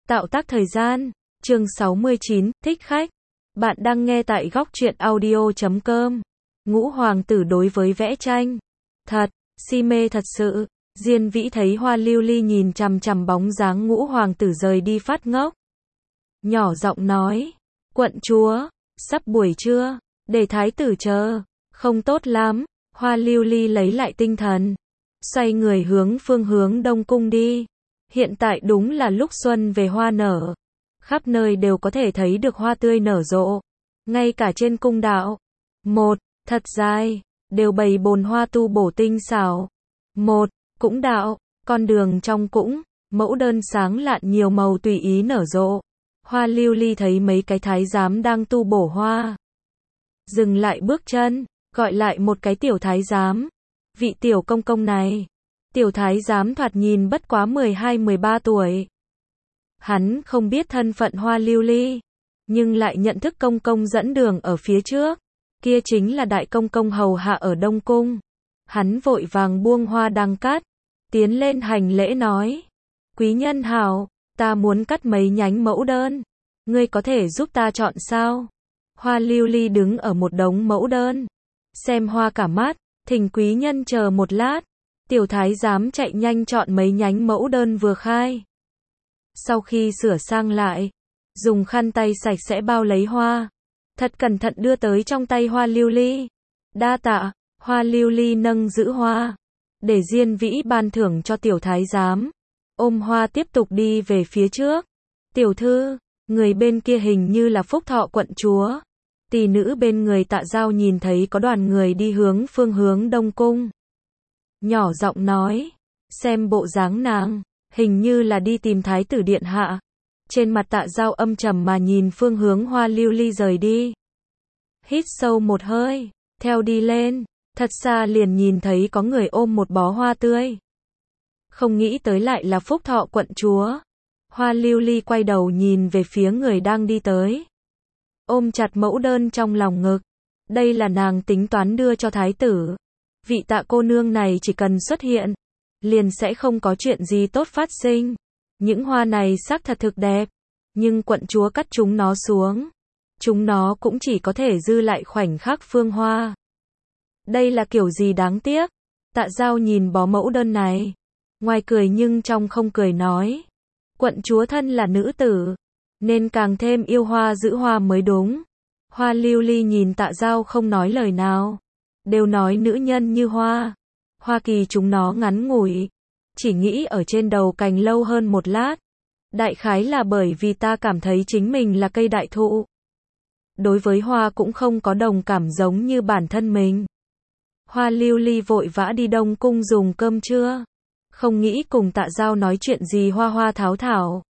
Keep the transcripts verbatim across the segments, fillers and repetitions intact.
Tạo tác thời gian, chương sáu mươi chín, thích khách. Bạn đang nghe tại góc truyện audio chấm com. Ngũ hoàng tử đối với vẽ tranh. Thật, si mê thật sự. Diên Vĩ thấy Hoa Lưu Ly nhìn chằm chằm bóng dáng ngũ hoàng tử rời đi phát ngốc. Nhỏ giọng nói, quận chúa, sắp buổi trưa, để thái tử chờ. Không tốt lắm. Hoa Lưu Ly lấy lại tinh thần, xoay người hướng phương hướng Đông Cung đi. Hiện tại đúng là lúc xuân về hoa nở. Khắp nơi đều có thể thấy được hoa tươi nở rộ. Ngay cả trên cung đạo. Một, thật dài, đều bày bồn hoa tu bổ tinh xảo. Một, cũng đạo, con đường trong cũng, mẫu đơn sáng lạn nhiều màu tùy ý nở rộ. Hoa Lưu Ly thấy mấy cái thái giám đang tu bổ hoa. Dừng lại bước chân, gọi lại một cái tiểu thái giám. Vị tiểu công công này. Tiểu thái giám thoạt nhìn bất quá mười hai mười ba tuổi. Hắn không biết thân phận Hoa Lưu Ly, nhưng lại nhận thức công công dẫn đường ở phía trước. Kia chính là đại công công hầu hạ ở Đông Cung. Hắn vội vàng buông hoa đang cắt, tiến lên hành lễ nói. Quý nhân hảo, ta muốn cắt mấy nhánh mẫu đơn. Ngươi có thể giúp ta chọn sao? Hoa Lưu Ly đứng ở một đống mẫu đơn, xem hoa cả mắt, thỉnh quý nhân chờ một lát. Tiểu thái giám chạy nhanh chọn mấy nhánh mẫu đơn vừa khai. Sau khi sửa sang lại, dùng khăn tay sạch sẽ bao lấy hoa, thật cẩn thận đưa tới trong tay Hoa Lưu Ly. Đa tạ. Hoa Lưu Ly nâng giữ hoa, để Diên Vĩ ban thưởng cho tiểu thái giám. Ôm hoa tiếp tục đi về phía trước. Tiểu thư, người bên kia hình như là Phúc Thọ quận chúa. Tỷ nữ bên người Tạ Giao nhìn thấy có đoàn người đi hướng phương hướng Đông Cung. Nhỏ giọng nói, xem bộ dáng nàng, hình như là đi tìm thái tử điện hạ. Trên mặt Tạ Giao âm trầm mà nhìn phương hướng Hoa Lưu Ly rời đi. Hít sâu một hơi, theo đi lên, thật xa liền nhìn thấy có người ôm một bó hoa tươi. Không nghĩ tới lại là Phúc Thọ quận chúa. Hoa Lưu Ly quay đầu nhìn về phía người đang đi tới. Ôm chặt mẫu đơn trong lòng ngực. Đây là nàng tính toán đưa cho thái tử. Vị Tạ cô nương này chỉ cần xuất hiện, liền sẽ không có chuyện gì tốt phát sinh. Những hoa này xác thật thực đẹp, nhưng quận chúa cắt chúng nó xuống, chúng nó cũng chỉ có thể dư lại khoảnh khắc phương hoa. Đây là kiểu gì đáng tiếc. Tạ Giao nhìn bó mẫu đơn này, ngoài cười nhưng trong không cười nói. Quận chúa thân là nữ tử, nên càng thêm yêu hoa giữ hoa mới đúng. Hoa Lưu Ly nhìn Tạ Giao không nói lời nào. Đều nói nữ nhân như hoa. Hoa kỳ chúng nó ngắn ngủi, chỉ nghĩ ở trên đầu cành lâu hơn một lát. Đại khái là bởi vì ta cảm thấy chính mình là cây đại thụ. Đối với hoa cũng không có đồng cảm giống như bản thân mình. Hoa Lưu Ly vội vã đi Đông Cung dùng cơm trưa. Không nghĩ cùng Tạ Giao nói chuyện gì hoa hoa tháo thảo.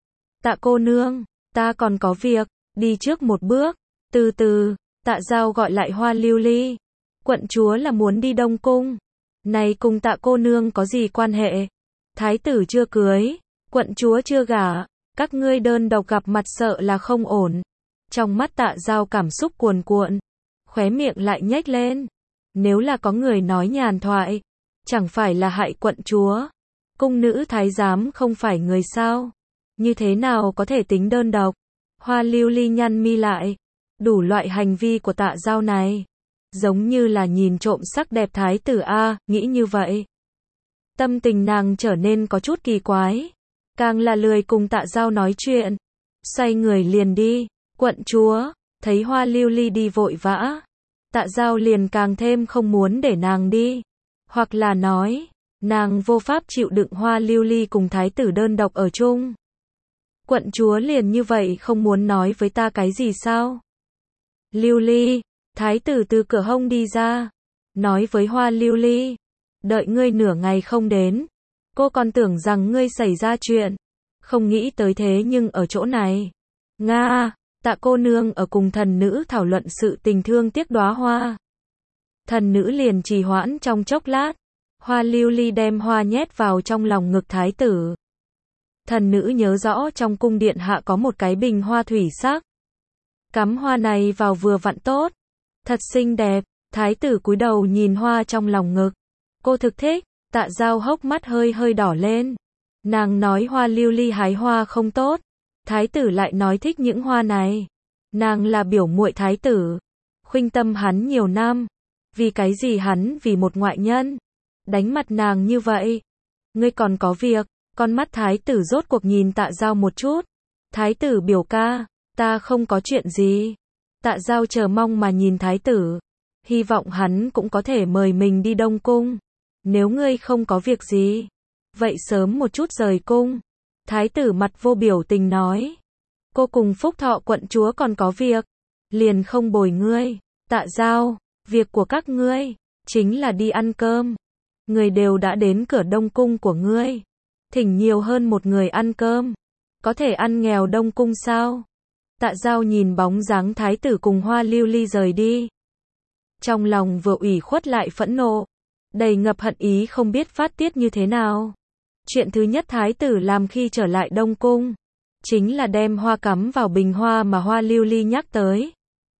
Tạ cô nương, ta còn có việc, đi trước một bước. Từ từ, Tạ Giao gọi lại Hoa Lưu Ly. Quận chúa là muốn đi Đông Cung. Này cùng Tạ cô nương có gì quan hệ? Thái tử chưa cưới, quận chúa chưa gả, các ngươi đơn độc gặp mặt sợ là không ổn. Trong mắt Tạ Giao cảm xúc cuồn cuộn, khóe miệng lại nhếch lên. Nếu là có người nói nhàn thoại, chẳng phải là hại quận chúa. Cung nữ thái giám không phải người sao? Như thế nào có thể tính đơn độc? Hoa Lưu Ly nhăn mi lại. Đủ loại hành vi của Tạ Giao này, giống như là nhìn trộm sắc đẹp thái tử a, nghĩ như vậy. Tâm tình nàng trở nên có chút kỳ quái. Càng là lười cùng Tạ Giao nói chuyện. Xoay người liền đi. Quận chúa, thấy Hoa Lưu Ly đi vội vã, Tạ Giao liền càng thêm không muốn để nàng đi. Hoặc là nói, nàng vô pháp chịu đựng Hoa Lưu Ly cùng thái tử đơn độc ở chung. Quận chúa liền như vậy không muốn nói với ta cái gì sao? Lưu Ly, thái tử từ cửa hông đi ra, nói với Hoa Lưu Ly, đợi ngươi nửa ngày không đến, cô còn tưởng rằng ngươi xảy ra chuyện, không nghĩ tới thế nhưng ở chỗ này. Nga, Tạ cô nương ở cùng thần nữ thảo luận sự tình thương tiếc đóa hoa. Thần nữ liền trì hoãn trong chốc lát, Hoa Lưu Ly đem hoa nhét vào trong lòng ngực thái tử. Thần nữ nhớ rõ trong cung điện hạ có một cái bình hoa thủy sắc. Cắm hoa này vào vừa vặn tốt. Thật xinh đẹp. Thái tử cúi đầu nhìn hoa trong lòng ngực. Cô thực thích. Tạ Giao hốc mắt hơi hơi đỏ lên. Nàng nói Hoa Lưu Ly hái hoa không tốt, Thái tử lại nói thích những hoa này. Nàng là biểu muội thái tử, khuynh tâm hắn nhiều năm. Vì cái gì hắn vì một ngoại nhân đánh mặt nàng như vậy? Ngươi còn có việc. Con mắt thái tử rốt cuộc nhìn Tạ Dao một chút. Thái tử biểu ca, ta không có chuyện gì. Tạ Dao chờ mong mà nhìn thái tử, hy vọng hắn cũng có thể mời mình đi Đông Cung. Nếu ngươi không có việc gì, vậy sớm một chút rời cung. Thái tử mặt vô biểu tình nói, cô cùng Phúc Thọ quận chúa còn có việc, liền không bồi ngươi. Tạ Dao, việc của các ngươi chính là đi ăn cơm. Người đều đã đến cửa Đông Cung của ngươi, thỉnh nhiều hơn một người ăn cơm, có thể ăn nghèo Đông Cung sao? Tạ Dao nhìn bóng dáng thái tử cùng Hoa Lưu Ly rời đi, trong lòng vừa ủy khuất lại phẫn nộ, đầy ngập hận ý không biết phát tiết như thế nào. Chuyện thứ nhất thái tử làm khi trở lại Đông Cung, chính là đem hoa cắm vào bình hoa mà Hoa Lưu Ly nhắc tới.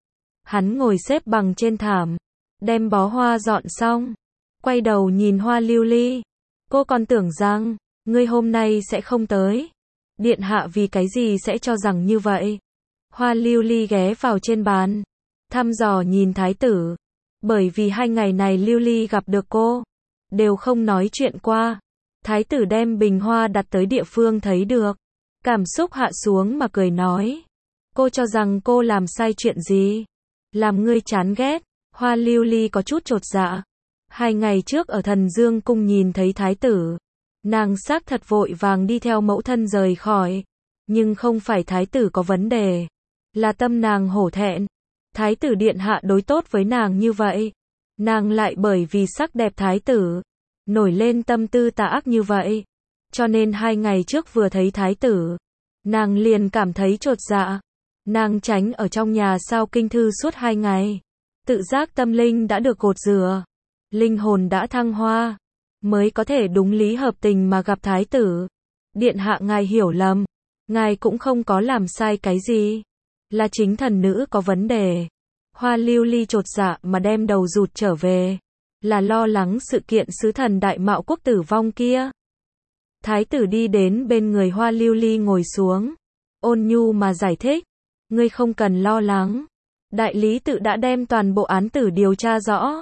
Hắn ngồi xếp bằng trên thảm, đem bó hoa dọn xong, quay đầu nhìn Hoa Lưu Ly. Cô còn tưởng rằng, ngươi hôm nay sẽ không tới. Điện hạ vì cái gì sẽ cho rằng như vậy? Hoa Lưu Ly ghé vào trên bàn, thăm dò nhìn thái tử. Bởi vì hai ngày này Lưu Ly gặp được cô, đều không nói chuyện qua. Thái tử đem bình hoa đặt tới địa phương thấy được, cảm xúc hạ xuống mà cười nói. Cô cho rằng cô làm sai chuyện gì? Làm ngươi chán ghét? Hoa Lưu Ly có chút chột dạ. Hai ngày trước ở Thần Dương Cung nhìn thấy thái tử, nàng xác thật vội vàng đi theo mẫu thân rời khỏi. Nhưng không phải thái tử có vấn đề, là tâm nàng hổ thẹn. Thái tử điện hạ đối tốt với nàng như vậy, nàng lại bởi vì sắc đẹp thái tử, nổi lên tâm tư tà ác như vậy. Cho nên hai ngày trước vừa thấy thái tử, nàng liền cảm thấy chột dạ. Nàng tránh ở trong nhà sao kinh thư suốt hai ngày, tự giác tâm linh đã được gột rửa, linh hồn đã thăng hoa, mới có thể đúng lý hợp tình mà gặp thái tử. Điện hạ ngài hiểu lầm, ngài cũng không có làm sai cái gì, là chính thần nữ có vấn đề. Hoa Lưu Ly chột dạ mà đem đầu rụt trở về, là lo lắng sự kiện sứ thần Đại Mạo Quốc tử vong kia. Thái tử đi đến bên người Hoa Lưu Ly ngồi xuống, ôn nhu mà giải thích, ngươi không cần lo lắng, đại lý tự đã đem toàn bộ án tử điều tra rõ.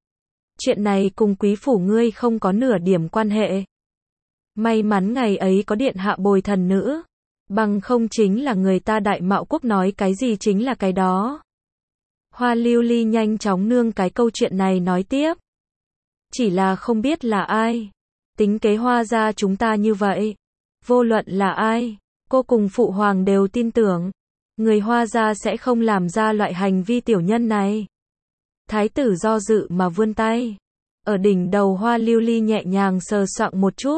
Chuyện này cùng quý phủ ngươi không có nửa điểm quan hệ. May mắn ngày ấy có điện hạ bồi thần nữ, bằng không chính là người ta Đại Mạo Quốc nói cái gì chính là cái đó. Hoa Lưu Ly nhanh chóng nương cái câu chuyện này nói tiếp. Chỉ là không biết là ai tính kế Hoa gia chúng ta như vậy. Vô luận là ai, cô cùng phụ hoàng đều tin tưởng, người Hoa gia sẽ không làm ra loại hành vi tiểu nhân này. Thái tử do dự mà vươn tay, ở đỉnh đầu Hoa Lưu Ly nhẹ nhàng sờ soạng một chút.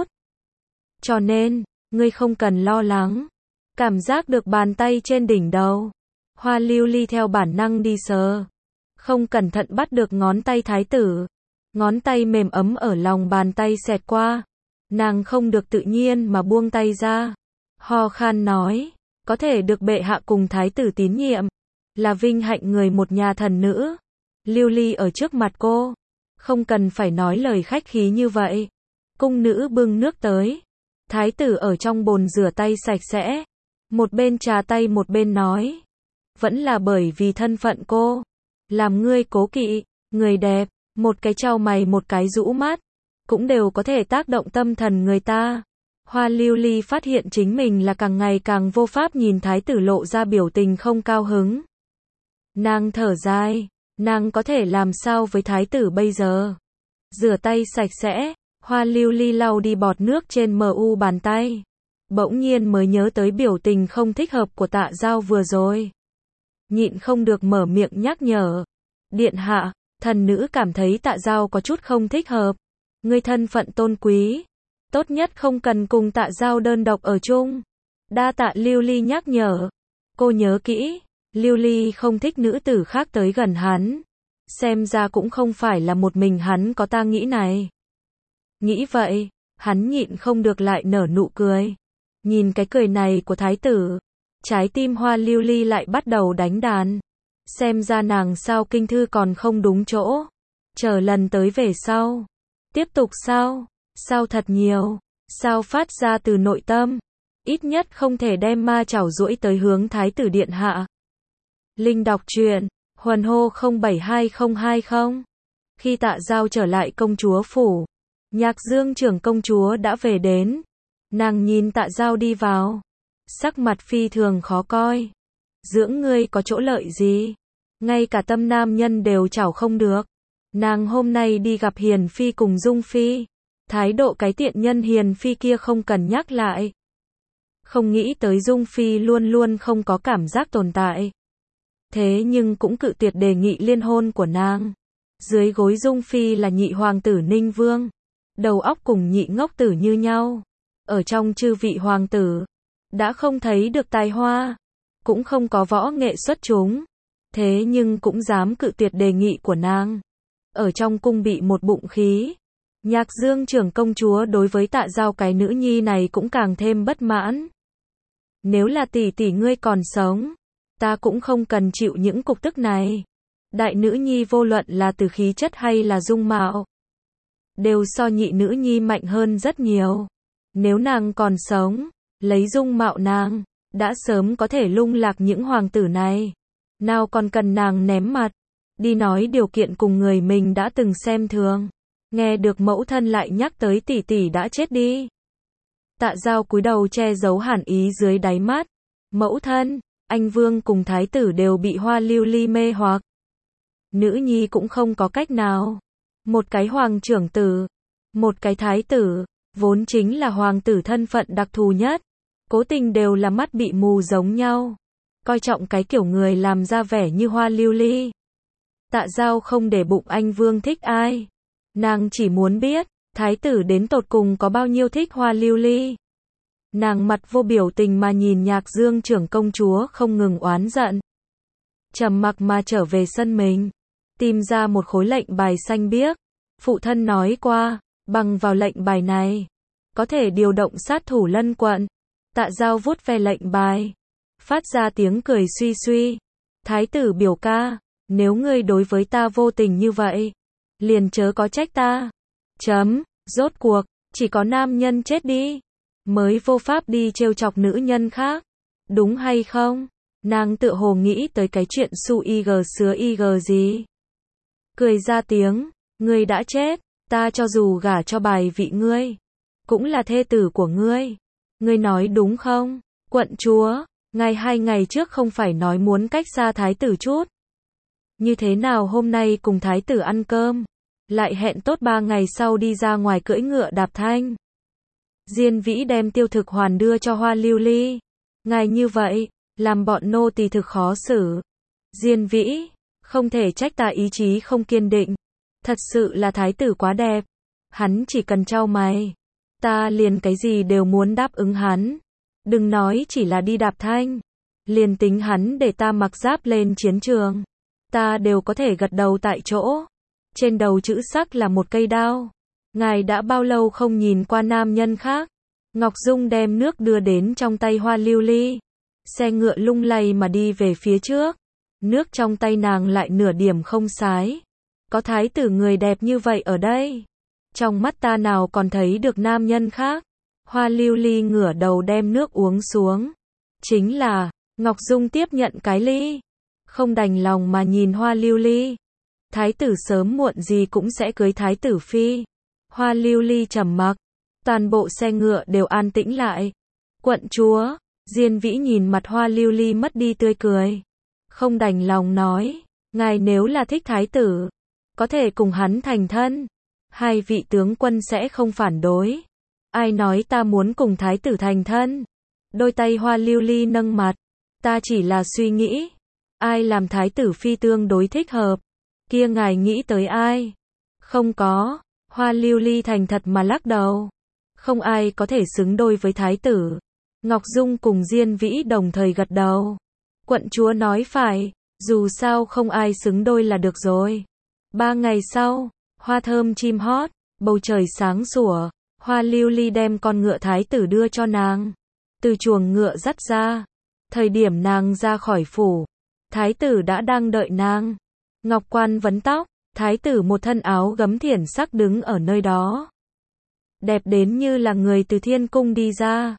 Cho nên, ngươi không cần lo lắng. Cảm giác được bàn tay trên đỉnh đầu, Hoa Lưu Ly theo bản năng đi sờ, không cẩn thận bắt được ngón tay thái tử. Ngón tay mềm ấm ở lòng bàn tay xẹt qua, nàng không được tự nhiên mà buông tay ra, ho khan nói, có thể được bệ hạ cùng thái tử tín nhiệm, là vinh hạnh người một nhà thần nữ. Lưu Ly ở trước mặt cô, không cần phải nói lời khách khí như vậy. Cung nữ bưng nước tới, thái tử ở trong bồn rửa tay sạch sẽ, một bên trà tay một bên nói, vẫn là bởi vì thân phận cô, làm ngươi cố kỵ, người đẹp, một cái chau mày một cái rũ mắt, cũng đều có thể tác động tâm thần người ta. Hoa Lưu Ly phát hiện chính mình là càng ngày càng vô pháp nhìn thái tử lộ ra biểu tình không cao hứng. Nàng thở dài, nàng có thể làm sao với thái tử bây giờ? Rửa tay sạch sẽ, Hoa Lưu Ly lau đi bọt nước trên mờ u bàn tay. Bỗng nhiên mới nhớ tới biểu tình không thích hợp của Tạ Dao vừa rồi. Nhịn không được mở miệng nhắc nhở. Điện hạ, thần nữ cảm thấy Tạ Dao có chút không thích hợp. Ngươi thân phận tôn quý, tốt nhất không cần cùng Tạ Dao đơn độc ở chung. Đa tạ Lưu Ly nhắc nhở. Cô nhớ kỹ, Lưu Ly không thích nữ tử khác tới gần hắn. Xem ra cũng không phải là một mình hắn có ta nghĩ này. Nghĩ vậy, hắn nhịn không được lại nở nụ cười. Nhìn cái cười này của thái tử, trái tim Hoa Lưu Ly lại bắt đầu đánh đàn. Xem ra nàng sao kinh thư còn không đúng chỗ. Chờ lần tới về sau. Tiếp tục sao? Sao thật nhiều? Sao phát ra từ nội tâm? ít nhất không thể đem ma chảo duỗi tới hướng thái tử điện hạ. Linh đọc truyện, Huần hô không bảy hai không hai không. Khi Tạ Dao trở lại công chúa phủ, Nhạc Dương trưởng công chúa đã về đến. Nàng nhìn Tạ Dao đi vào, sắc mặt phi thường khó coi. Dưỡng ngươi có chỗ lợi gì? Ngay cả tâm nam nhân đều chảo không được. Nàng hôm nay đi gặp Hiền Phi cùng Dung Phi. Thái độ cái tiện nhân Hiền Phi kia không cần nhắc lại. Không nghĩ tới Dung Phi luôn luôn không có cảm giác tồn tại. Thế nhưng cũng cự tuyệt đề nghị liên hôn của nàng. Dưới gối Dung Phi là nhị hoàng tử Ninh Vương. Đầu óc cùng nhị ngốc tử như nhau. Ở trong chư vị hoàng tử, đã không thấy được tài hoa, cũng không có võ nghệ xuất chúng. Thế nhưng cũng dám cự tuyệt đề nghị của nàng. Ở trong cung bị một bụng khí. Nhạc Dương trưởng công chúa đối với Tạ Dao cái nữ nhi này cũng càng thêm bất mãn. Nếu là tỷ tỷ ngươi còn sống, ta cũng không cần chịu những cục tức này. Đại nữ nhi vô luận là từ khí chất hay là dung mạo, đều so nhị nữ nhi mạnh hơn rất nhiều. Nếu nàng còn sống, lấy dung mạo nàng, đã sớm có thể lung lạc những hoàng tử này. Nào còn cần nàng ném mặt, đi nói điều kiện cùng người mình đã từng xem thường. Nghe được mẫu thân lại nhắc tới tỷ tỷ đã chết đi. Tạ Dao cúi đầu che giấu hàn ý dưới đáy mắt. Mẫu thân, anh Vương cùng thái tử đều bị Hoa Lưu Ly mê hoặc. Nữ nhi cũng không có cách nào. Một cái hoàng trưởng tử, một cái thái tử, vốn chính là hoàng tử thân phận đặc thù nhất. Cố tình đều là mắt bị mù giống nhau. Coi trọng cái kiểu người làm ra vẻ như Hoa Lưu Ly. Tạ Dao không để bụng anh Vương thích ai. Nàng chỉ muốn biết, thái tử đến tột cùng có bao nhiêu thích Hoa Lưu Ly. Nàng mặt vô biểu tình mà nhìn Nhạc Dương trưởng công chúa không ngừng oán giận. Trầm mặc mà trở về sân mình, tìm ra một khối lệnh bài xanh biếc. Phụ thân nói qua, bằng vào lệnh bài này, có thể điều động sát thủ lân quận. Tạ Dao vuốt ve lệnh bài, phát ra tiếng cười suy suy. Thái tử biểu ca, nếu ngươi đối với ta vô tình như vậy, liền chớ có trách ta. Chấm, rốt cuộc, chỉ có nam nhân chết đi, mới vô pháp đi trêu chọc nữ nhân khác. Đúng hay không? Nàng tựa hồ nghĩ tới cái chuyện su ig sứa ig gì. Cười ra tiếng, ngươi đã chết, ta cho dù gả cho bài vị ngươi, cũng là thê tử của ngươi. Ngươi nói đúng không? Quận chúa, ngày hai ngày trước không phải nói muốn cách xa thái tử chút. Như thế nào hôm nay cùng thái tử ăn cơm, lại hẹn tốt ba ngày sau đi ra ngoài cưỡi ngựa đạp thanh. Diên Vĩ đem tiêu thực hoàn đưa cho Hoa Lưu Ly. Ngài như vậy, làm bọn nô tỳ thực khó xử. Diên Vĩ, không thể trách ta ý chí không kiên định. Thật sự là thái tử quá đẹp. Hắn chỉ cần trao mày, ta liền cái gì đều muốn đáp ứng hắn. Đừng nói chỉ là đi đạp thanh, liền tính hắn để ta mặc giáp lên chiến trường, ta đều có thể gật đầu tại chỗ. Trên đầu chữ sắc là một cây đao. Ngài đã bao lâu không nhìn qua nam nhân khác? Ngọc Dung đem nước đưa đến trong tay Hoa Lưu Ly. Xe ngựa lung lay mà đi về phía trước. Nước trong tay nàng lại nửa điểm không sái. Có thái tử người đẹp như vậy ở đây, trong mắt ta nào còn thấy được nam nhân khác. Hoa Lưu Ly ngửa đầu đem nước uống xuống. Chính là, Ngọc Dung tiếp nhận cái ly, không đành lòng mà nhìn Hoa Lưu Ly. Thái tử sớm muộn gì cũng sẽ cưới thái tử phi. Hoa Lưu Ly trầm mặc, toàn bộ xe ngựa đều an tĩnh lại. Quận chúa, Diên Vĩ nhìn mặt Hoa Lưu Ly mất đi tươi cười, không đành lòng nói, ngài nếu là thích thái tử, có thể cùng hắn thành thân. Hai vị tướng quân sẽ không phản đối. Ai nói ta muốn cùng thái tử thành thân? Đôi tay Hoa Lưu Ly nâng mặt, ta chỉ là suy nghĩ, ai làm thái tử phi tương đối thích hợp. Kia ngài nghĩ tới ai? Không có. Hoa Lưu Ly thành thật mà lắc đầu. Không ai có thể xứng đôi với thái tử. Ngọc Dung cùng Diên Vĩ đồng thời gật đầu. Quận chúa nói phải, dù sao không ai xứng đôi là được rồi. Ba ngày sau, hoa thơm chim hót, bầu trời sáng sủa. Hoa Lưu Ly đem con ngựa thái tử đưa cho nàng. Từ chuồng ngựa dắt ra. Thời điểm nàng ra khỏi phủ, thái tử đã đang đợi nàng. Ngọc quan vấn tóc, thái tử một thân áo gấm thiển sắc đứng ở nơi đó. Đẹp đến như là người từ thiên cung đi ra.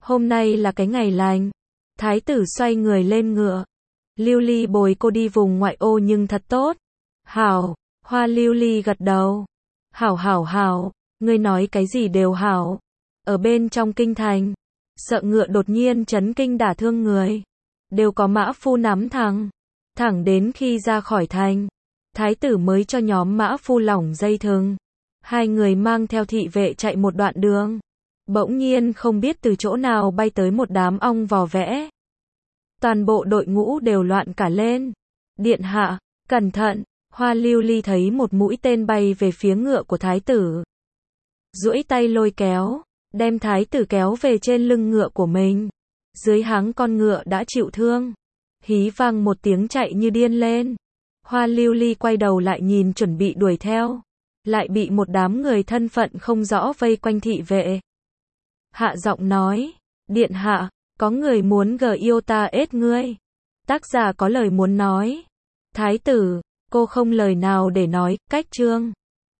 Hôm nay là cái ngày lành. Thái tử xoay người lên ngựa. Lưu Ly bồi cô đi vùng ngoại ô nhưng thật tốt. Hảo, Hoa Lưu Ly gật đầu. Hảo hảo hảo, ngươi nói cái gì đều hảo. Ở bên trong kinh thành, sợ ngựa đột nhiên chấn kinh đả thương người. Đều có mã phu nắm thẳng. Thẳng đến khi ra khỏi thành, thái tử mới cho nhóm mã phu lỏng dây thừng. Hai người mang theo thị vệ chạy một đoạn đường. Bỗng nhiên không biết từ chỗ nào bay tới một đám ong vò vẽ. Toàn bộ đội ngũ đều loạn cả lên. Điện hạ, cẩn thận, Hoa Lưu Ly thấy một mũi tên bay về phía ngựa của thái tử. Duỗi tay lôi kéo, đem thái tử kéo về trên lưng ngựa của mình. Dưới háng con ngựa đã chịu thương. Hí vang một tiếng chạy như điên lên. Hoa Lưu Ly quay đầu lại nhìn chuẩn bị đuổi theo. Lại bị một đám người thân phận không rõ vây quanh thị vệ. Hạ giọng nói, điện hạ, có người muốn gờ yêu ta ết ngươi. Tác giả có lời muốn nói. Thái tử, cô không lời nào để nói, cách chương.